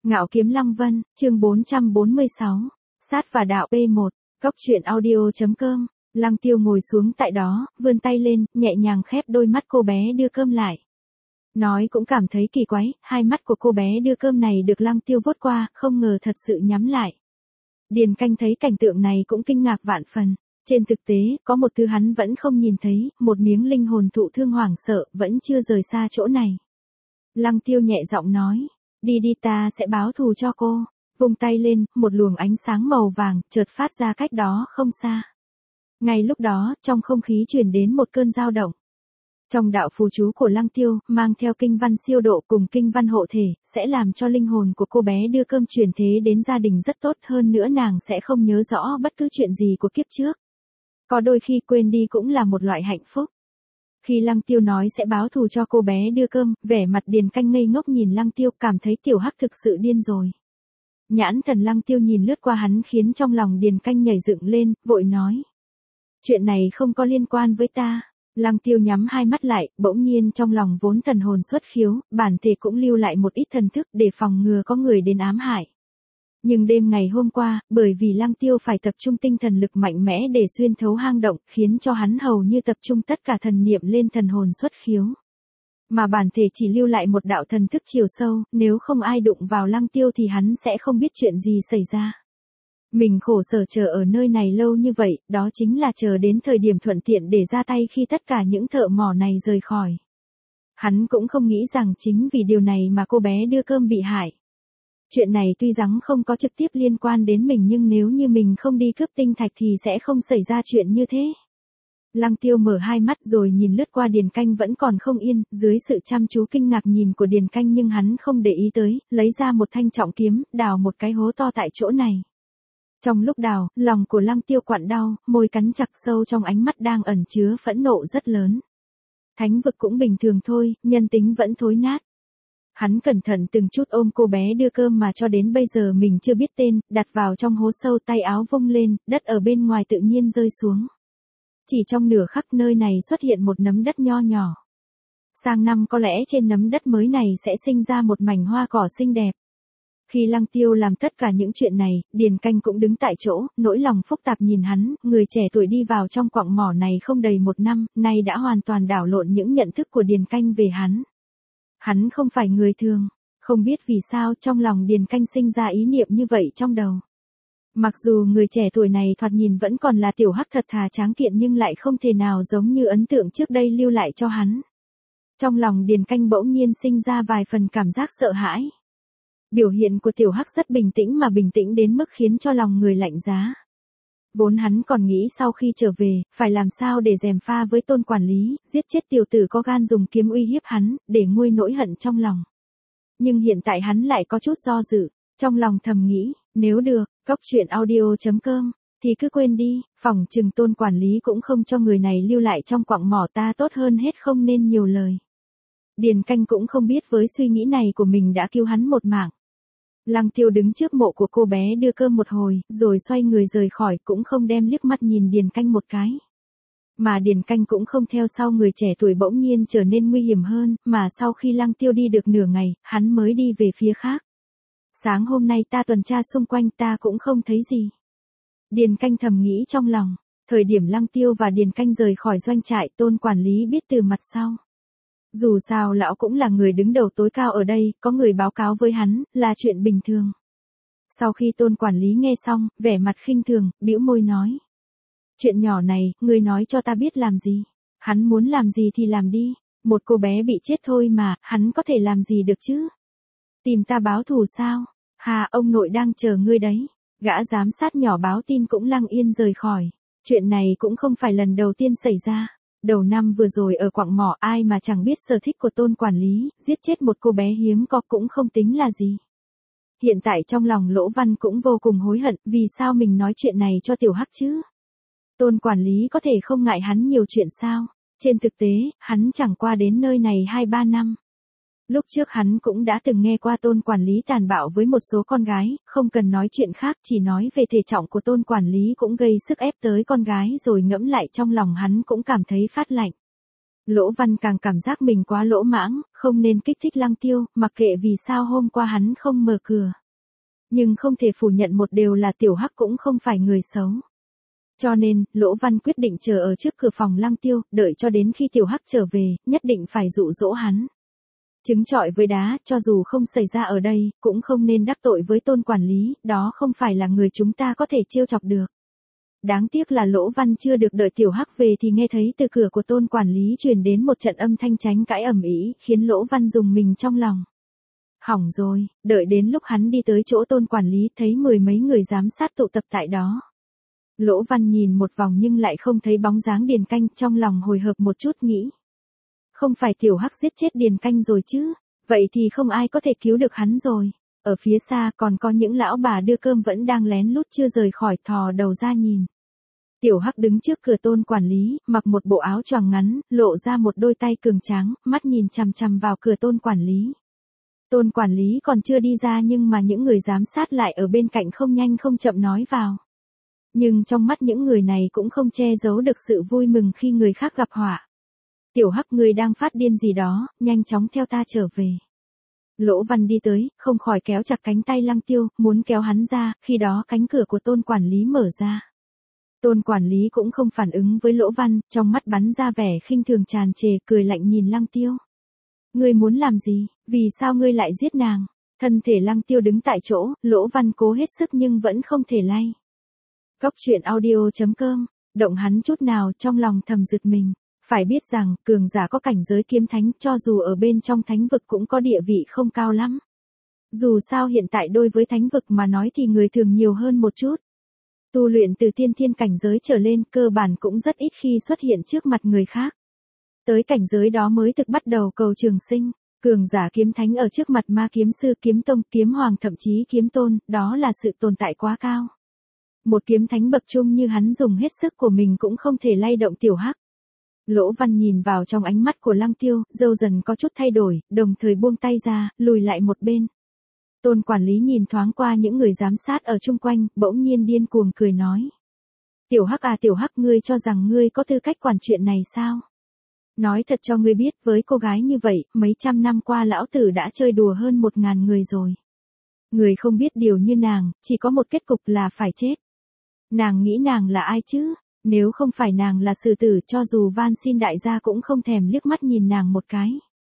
Ngạo Kiếm Lăng Vân, chương 446. Sát và đạo P1, Cóc truyện audio.com. Lăng Tiêu ngồi xuống tại đó, vươn tay lên, nhẹ nhàng khép đôi mắt cô bé đưa cơm lại. Nói cũng cảm thấy kỳ quái, hai mắt của cô bé đưa cơm này được Lăng Tiêu vuốt qua, không ngờ thật sự nhắm lại. Điền Canh thấy cảnh tượng này cũng kinh ngạc vạn phần. Trên thực tế, có một thứ hắn vẫn không nhìn thấy, một miếng linh hồn thụ thương hoảng sợ, vẫn chưa rời xa chỗ này. Lăng Tiêu nhẹ giọng nói, đi đi ta sẽ báo thù cho cô. Vung tay lên, một luồng ánh sáng màu vàng, chợt phát ra cách đó không xa. Ngay lúc đó, trong không khí truyền đến một cơn dao động. Trong đạo phù chú của Lăng Tiêu, mang theo kinh văn siêu độ cùng kinh văn hộ thể, sẽ làm cho linh hồn của cô bé đưa cơm truyền thế đến gia đình rất tốt, hơn nữa nàng sẽ không nhớ rõ bất cứ chuyện gì của kiếp trước. Có đôi khi quên đi cũng là một loại hạnh phúc. Khi Lăng Tiêu nói sẽ báo thù cho cô bé đưa cơm, vẻ mặt Điền Canh ngây ngốc nhìn Lăng Tiêu, cảm thấy tiểu hắc thực sự điên rồi. Nhãn thần Lăng Tiêu nhìn lướt qua hắn khiến trong lòng Điền Canh nhảy dựng lên, vội nói. Chuyện này không có liên quan với ta. Lăng Tiêu nhắm hai mắt lại, bỗng nhiên trong lòng vốn thần hồn xuất khiếu, bản thể cũng lưu lại một ít thần thức để phòng ngừa có người đến ám hại. Nhưng đêm ngày hôm qua, bởi vì Lăng Tiêu phải tập trung tinh thần lực mạnh mẽ để xuyên thấu hang động, khiến cho hắn hầu như tập trung tất cả thần niệm lên thần hồn xuất khiếu. Mà bản thể chỉ lưu lại một đạo thần thức chiều sâu, nếu không ai đụng vào Lăng Tiêu thì hắn sẽ không biết chuyện gì xảy ra. Mình khổ sở chờ ở nơi này lâu như vậy, đó chính là chờ đến thời điểm thuận tiện để ra tay khi tất cả những thợ mỏ này rời khỏi. Hắn cũng không nghĩ rằng chính vì điều này mà cô bé đưa cơm bị hại. Chuyện này tuy rằng không có trực tiếp liên quan đến mình nhưng nếu như mình không đi cướp tinh thạch thì sẽ không xảy ra chuyện như thế. Lăng Tiêu mở hai mắt rồi nhìn lướt qua Điền Canh vẫn còn không yên, dưới sự chăm chú kinh ngạc nhìn của Điền Canh nhưng hắn không để ý tới, lấy ra một thanh trọng kiếm, đào một cái hố to tại chỗ này. Trong lúc đào, lòng của Lăng Tiêu quặn đau, môi cắn chặt sâu trong ánh mắt đang ẩn chứa phẫn nộ rất lớn. Thánh vực cũng bình thường thôi, nhân tính vẫn thối nát. Hắn cẩn thận từng chút ôm cô bé đưa cơm mà cho đến bây giờ mình chưa biết tên, đặt vào trong hố sâu, tay áo vung lên, đất ở bên ngoài tự nhiên rơi xuống. Chỉ trong nửa khắc nơi này xuất hiện một nấm đất nho nhỏ. Sang năm có lẽ trên nấm đất mới này sẽ sinh ra một mảnh hoa cỏ xinh đẹp. Khi Lăng Tiêu làm tất cả những chuyện này, Điền Canh cũng đứng tại chỗ, nỗi lòng phức tạp nhìn hắn, người trẻ tuổi đi vào trong quặng mỏ này không đầy một năm, nay đã hoàn toàn đảo lộn những nhận thức của Điền Canh về hắn. Hắn không phải người thường, không biết vì sao trong lòng Điền Canh sinh ra ý niệm như vậy trong đầu. Mặc dù người trẻ tuổi này thoạt nhìn vẫn còn là tiểu hắc thật thà tráng kiện nhưng lại không thể nào giống như ấn tượng trước đây lưu lại cho hắn. Trong lòng Điền Canh bỗng nhiên sinh ra vài phần cảm giác sợ hãi. Biểu hiện của tiểu hắc rất bình tĩnh mà bình tĩnh đến mức khiến cho lòng người lạnh giá. Vốn hắn còn nghĩ sau khi trở về, phải làm sao để gièm pha với Tôn quản lý, giết chết tiểu tử có gan dùng kiếm uy hiếp hắn, để nguôi nỗi hận trong lòng. Nhưng hiện tại hắn lại có chút do dự, trong lòng thầm nghĩ, nếu được, Cóc truyện audio.com, thì cứ quên đi, phỏng chừng Tôn quản lý cũng không cho người này lưu lại trong quặng mỏ ta, tốt hơn hết không nên nhiều lời. Điền Canh cũng không biết với suy nghĩ này của mình đã cứu hắn một mạng. Lăng Tiêu đứng trước mộ của cô bé đưa cơm một hồi, rồi xoay người rời khỏi, cũng không đem liếc mắt nhìn Điền Canh một cái. Mà Điền Canh cũng không theo sau người trẻ tuổi bỗng nhiên trở nên nguy hiểm hơn, mà sau khi Lăng Tiêu đi được nửa ngày, hắn mới đi về phía khác. Sáng hôm nay ta tuần tra xung quanh ta cũng không thấy gì. Điền Canh thầm nghĩ trong lòng, thời điểm Lăng Tiêu và Điền Canh rời khỏi doanh trại, Tôn quản lý biết từ mặt sau. Dù sao lão cũng là người đứng đầu tối cao ở đây, có người báo cáo với hắn, là chuyện bình thường. Sau khi Tôn quản lý nghe xong, vẻ mặt khinh thường, bĩu môi nói. Chuyện nhỏ này, ngươi nói cho ta biết làm gì? Hắn muốn làm gì thì làm đi, một cô bé bị chết thôi mà, hắn có thể làm gì được chứ? Tìm ta báo thù sao? Hà, ông nội đang chờ ngươi đấy. Gã giám sát nhỏ báo tin cũng lặng yên rời khỏi. Chuyện này cũng không phải lần đầu tiên xảy ra. Đầu năm vừa rồi ở quặng mỏ ai mà chẳng biết sở thích của Tôn quản lý, giết chết một cô bé hiếm có cũng không tính là gì. Hiện tại trong lòng Lỗ Văn cũng vô cùng hối hận, vì sao mình nói chuyện này cho tiểu hắc chứ? Tôn quản lý có thể không ngại hắn nhiều chuyện sao? Trên thực tế, hắn chẳng qua đến nơi này 2-3 năm. Lúc trước hắn cũng đã từng nghe qua Tôn quản lý tàn bạo với một số con gái, không cần nói chuyện khác, chỉ nói về thể trọng của Tôn quản lý cũng gây sức ép tới con gái rồi ngẫm lại trong lòng hắn cũng cảm thấy phát lạnh. Lỗ Văn càng cảm giác mình quá lỗ mãng, không nên kích thích Lăng Tiêu, mặc kệ vì sao hôm qua hắn không mở cửa. Nhưng không thể phủ nhận một điều là Tiểu Hắc cũng không phải người xấu. Cho nên, Lỗ Văn quyết định chờ ở trước cửa phòng Lăng Tiêu, đợi cho đến khi Tiểu Hắc trở về, nhất định phải dụ dỗ hắn. Trứng trọi với đá, cho dù không xảy ra ở đây, cũng không nên đắc tội với Tôn quản lý, đó không phải là người chúng ta có thể trêu chọc được. Đáng tiếc là Lỗ Văn chưa được đợi Tiểu Hắc về thì nghe thấy từ cửa của Tôn quản lý truyền đến một trận âm thanh tranh cãi ầm ĩ, khiến Lỗ Văn rùng mình trong lòng. Hỏng rồi, đợi đến lúc hắn đi tới chỗ Tôn quản lý thấy mười mấy người giám sát tụ tập tại đó. Lỗ Văn nhìn một vòng nhưng lại không thấy bóng dáng Điền Canh, trong lòng hồi hộp một chút nghĩ. Không phải Tiểu Hắc giết chết Điền Canh rồi chứ, vậy thì không ai có thể cứu được hắn rồi. Ở phía xa còn có những lão bà đưa cơm vẫn đang lén lút chưa rời khỏi, thò đầu ra nhìn. Tiểu Hắc đứng trước cửa Tôn quản lý, mặc một bộ áo choàng ngắn, lộ ra một đôi tay cường tráng, mắt nhìn chằm chằm vào cửa Tôn quản lý. Tôn quản lý còn chưa đi ra nhưng mà những người giám sát lại ở bên cạnh không nhanh không chậm nói vào. Nhưng trong mắt những người này cũng không che giấu được sự vui mừng khi người khác gặp họa. Tiểu Hắc, người đang phát điên gì đó, nhanh chóng theo ta trở về. Lỗ Văn đi tới, không khỏi kéo chặt cánh tay Lăng Tiêu, muốn kéo hắn ra, khi đó cánh cửa của Tôn quản lý mở ra. Tôn quản lý cũng không phản ứng với Lỗ Văn, trong mắt bắn ra vẻ khinh thường tràn trề, cười lạnh nhìn Lăng Tiêu. Ngươi muốn làm gì, vì sao ngươi lại giết nàng? Thân thể Lăng Tiêu đứng tại chỗ, Lỗ Văn cố hết sức nhưng vẫn không thể lay. Cóc truyện audio.com, động hắn chút nào trong lòng thầm giật mình. Phải biết rằng, cường giả có cảnh giới kiếm thánh cho dù ở bên trong thánh vực cũng có địa vị không cao lắm. Dù sao hiện tại đối với thánh vực mà nói thì người thường nhiều hơn một chút. Tu luyện từ tiên thiên cảnh giới trở lên cơ bản cũng rất ít khi xuất hiện trước mặt người khác. Tới cảnh giới đó mới thực bắt đầu cầu trường sinh. Cường giả kiếm thánh ở trước mặt ma kiếm sư, kiếm tông, kiếm hoàng thậm chí kiếm tôn, đó là sự tồn tại quá cao. Một kiếm thánh bậc trung như hắn dùng hết sức của mình cũng không thể lay động Tiểu Hắc. Lỗ Văn nhìn vào trong ánh mắt của Lăng Tiêu, dâu dần có chút thay đổi, đồng thời buông tay ra, lùi lại một bên. Tôn quản lý nhìn thoáng qua những người giám sát ở chung quanh, bỗng nhiên điên cuồng cười nói. Tiểu Hắc à Tiểu Hắc, ngươi cho rằng ngươi có tư cách quản chuyện này sao? Nói thật cho ngươi biết, với cô gái như vậy, mấy trăm năm qua lão tử đã chơi đùa hơn 1000 người rồi. Người không biết điều như nàng, chỉ có một kết cục là phải chết. Nàng nghĩ nàng là ai chứ? Nếu không phải nàng là sử tử, cho dù van xin đại gia cũng không thèm liếc mắt nhìn nàng một cái.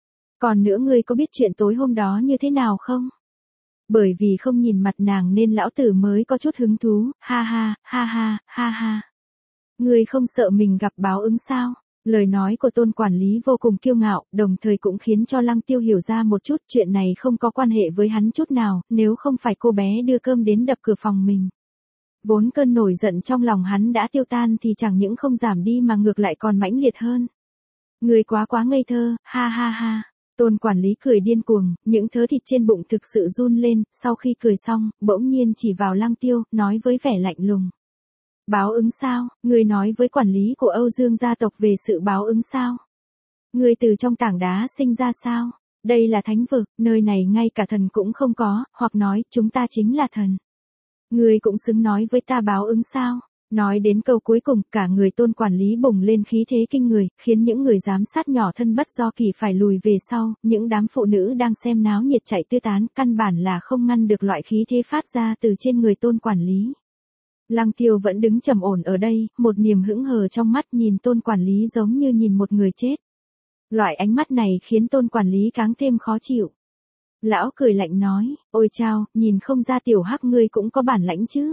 Còn nữa, ngươi có biết chuyện tối hôm đó như thế nào không? Bởi vì không nhìn mặt nàng nên lão tử mới có chút hứng thú, ha ha, ha ha, ha ha. Ngươi không sợ mình gặp báo ứng sao? Lời nói của Tôn quản lý vô cùng kiêu ngạo, đồng thời cũng khiến cho Lăng Tiêu hiểu ra một chút chuyện này không có quan hệ với hắn chút nào, nếu không phải cô bé đưa cơm đến đập cửa phòng mình. Vốn cơn nổi giận trong lòng hắn đã tiêu tan thì chẳng những không giảm đi mà ngược lại còn mãnh liệt hơn. Người quá ngây thơ, ha ha ha. Tôn quản lý cười điên cuồng, những thớ thịt trên bụng thực sự run lên, sau khi cười xong, bỗng nhiên chỉ vào Lăng Tiêu, nói với vẻ lạnh lùng. Báo ứng sao? Người nói với quản lý của Âu Dương gia tộc về sự báo ứng sao? Người từ trong tảng đá sinh ra sao? Đây là thánh vực, nơi này ngay cả thần cũng không có, hoặc nói chúng ta chính là thần. Người cũng xứng nói với ta báo ứng sao? Nói đến câu cuối cùng, cả người Tôn quản lý bùng lên khí thế kinh người, khiến những người giám sát nhỏ thân bất do kỳ phải lùi về sau, những đám phụ nữ đang xem náo nhiệt chạy tứ tán, căn bản là không ngăn được loại khí thế phát ra từ trên người Tôn quản lý. Lăng Tiêu vẫn đứng trầm ổn ở đây, một niềm hững hờ trong mắt, nhìn Tôn quản lý giống như nhìn một người chết. Loại ánh mắt này khiến Tôn quản lý càng thêm khó chịu. Lão cười lạnh nói, ôi chao, nhìn không ra Tiểu Hắc ngươi cũng có bản lãnh chứ.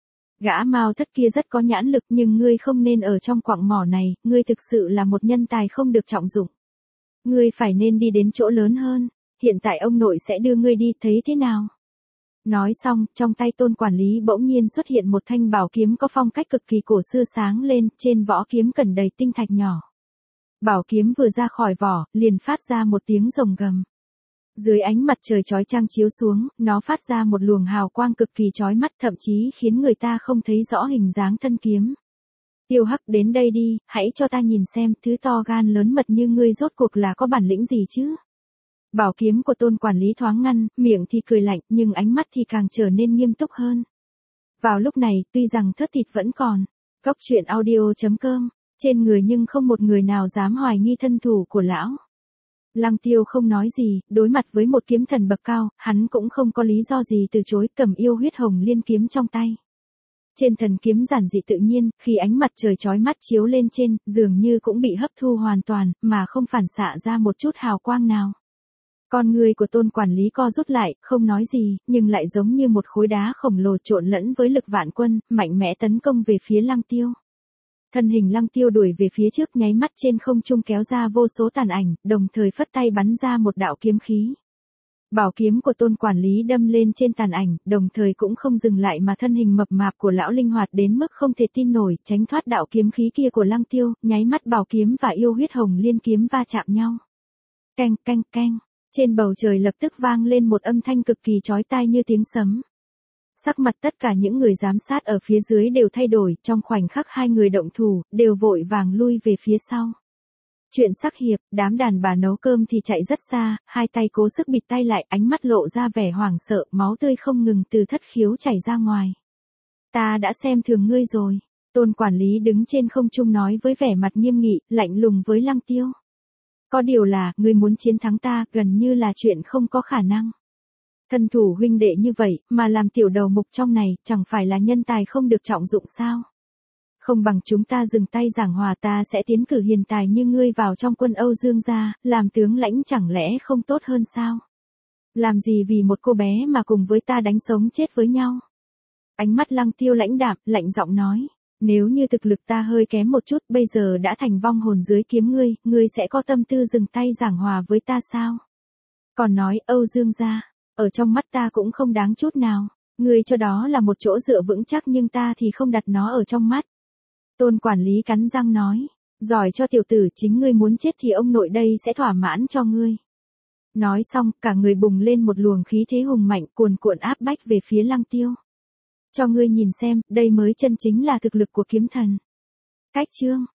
Gã Mao Thất kia rất có nhãn lực nhưng ngươi không nên ở trong quặng mỏ này, ngươi thực sự là một nhân tài không được trọng dụng. Ngươi phải nên đi đến chỗ lớn hơn, hiện tại ông nội sẽ đưa ngươi đi, thấy thế nào? Nói xong, trong tay Tôn quản lý bỗng nhiên xuất hiện một thanh bảo kiếm có phong cách cực kỳ cổ xưa sáng lên, trên vỏ kiếm cần đầy tinh thạch nhỏ. Bảo kiếm vừa ra khỏi vỏ, liền phát ra một tiếng rồng gầm. Dưới ánh mặt trời chói chang chiếu xuống, nó phát ra một luồng hào quang cực kỳ chói mắt, thậm chí khiến người ta không thấy rõ hình dáng thân kiếm. Tiêu Hắc, đến đây đi, hãy cho ta nhìn xem, thứ to gan lớn mật như ngươi rốt cuộc là có bản lĩnh gì chứ? Bảo kiếm của Tôn quản lý thoáng ngăn, miệng thì cười lạnh, nhưng ánh mắt thì càng trở nên nghiêm túc hơn. Vào lúc này, tuy rằng thớt thịt vẫn còn, cóc truyện audio.com Trên người nhưng không một người nào dám hoài nghi thân thủ của lão. Lăng Tiêu không nói gì, đối mặt với một kiếm thần bậc cao, hắn cũng không có lý do gì từ chối, cầm yêu huyết hồng liên kiếm trong tay. Trên thần kiếm giản dị tự nhiên, khi ánh mặt trời chói mắt chiếu lên trên, dường như cũng bị hấp thu hoàn toàn, mà không phản xạ ra một chút hào quang nào. Con người của Tôn quản lý co rút lại, không nói gì, nhưng lại giống như một khối đá khổng lồ trộn lẫn với lực vạn quân, mạnh mẽ tấn công về phía Lăng Tiêu. Thân hình Lăng Tiêu đuổi về phía trước, nháy mắt trên không trung kéo ra vô số tàn ảnh, đồng thời phất tay bắn ra một đạo kiếm khí. Bảo kiếm của Tôn quản lý đâm lên trên tàn ảnh, đồng thời cũng không dừng lại mà thân hình mập mạp của lão linh hoạt đến mức không thể tin nổi, tránh thoát đạo kiếm khí kia của Lăng Tiêu, nháy mắt bảo kiếm và yêu huyết hồng liên kiếm va chạm nhau. Canh canh canh, trên bầu trời lập tức vang lên một âm thanh cực kỳ chói tai như tiếng sấm. Sắc mặt tất cả những người giám sát ở phía dưới đều thay đổi, trong khoảnh khắc hai người động thủ, đều vội vàng lui về phía sau. Chuyện sắc hiệp, đám đàn bà nấu cơm thì chạy rất xa, hai tay cố sức bịt tay lại, ánh mắt lộ ra vẻ hoảng sợ, máu tươi không ngừng từ thất khiếu chảy ra ngoài. Ta đã xem thường ngươi rồi. Tôn quản lý đứng trên không trung nói với vẻ mặt nghiêm nghị, lạnh lùng với Lăng Tiêu. Có điều là, ngươi muốn chiến thắng ta, gần như là chuyện không có khả năng. Thân thủ huynh đệ như vậy, mà làm tiểu đầu mục trong này, chẳng phải là nhân tài không được trọng dụng sao? Không bằng chúng ta dừng tay giảng hòa, ta sẽ tiến cử hiền tài như ngươi vào trong quân Âu Dương gia, làm tướng lãnh chẳng lẽ không tốt hơn sao? Làm gì vì một cô bé mà cùng với ta đánh sống chết với nhau? Ánh mắt Lăng Tiêu lãnh đạm, lạnh giọng nói. Nếu như thực lực ta hơi kém một chút, bây giờ đã thành vong hồn dưới kiếm ngươi sẽ có tâm tư dừng tay giảng hòa với ta sao? Còn nói Âu Dương gia, ở trong mắt ta cũng không đáng chút nào. Ngươi cho đó là một chỗ dựa vững chắc nhưng ta thì không đặt nó ở trong mắt. Tôn quản lý cắn răng nói, giỏi cho tiểu tử, chính ngươi muốn chết thì ông nội đây sẽ thỏa mãn cho ngươi. Nói xong, cả người bùng lên một luồng khí thế hùng mạnh, cuồn cuộn áp bách về phía Lăng Tiêu. Cho ngươi nhìn xem, đây mới chân chính là thực lực của kiếm thần. Cách chương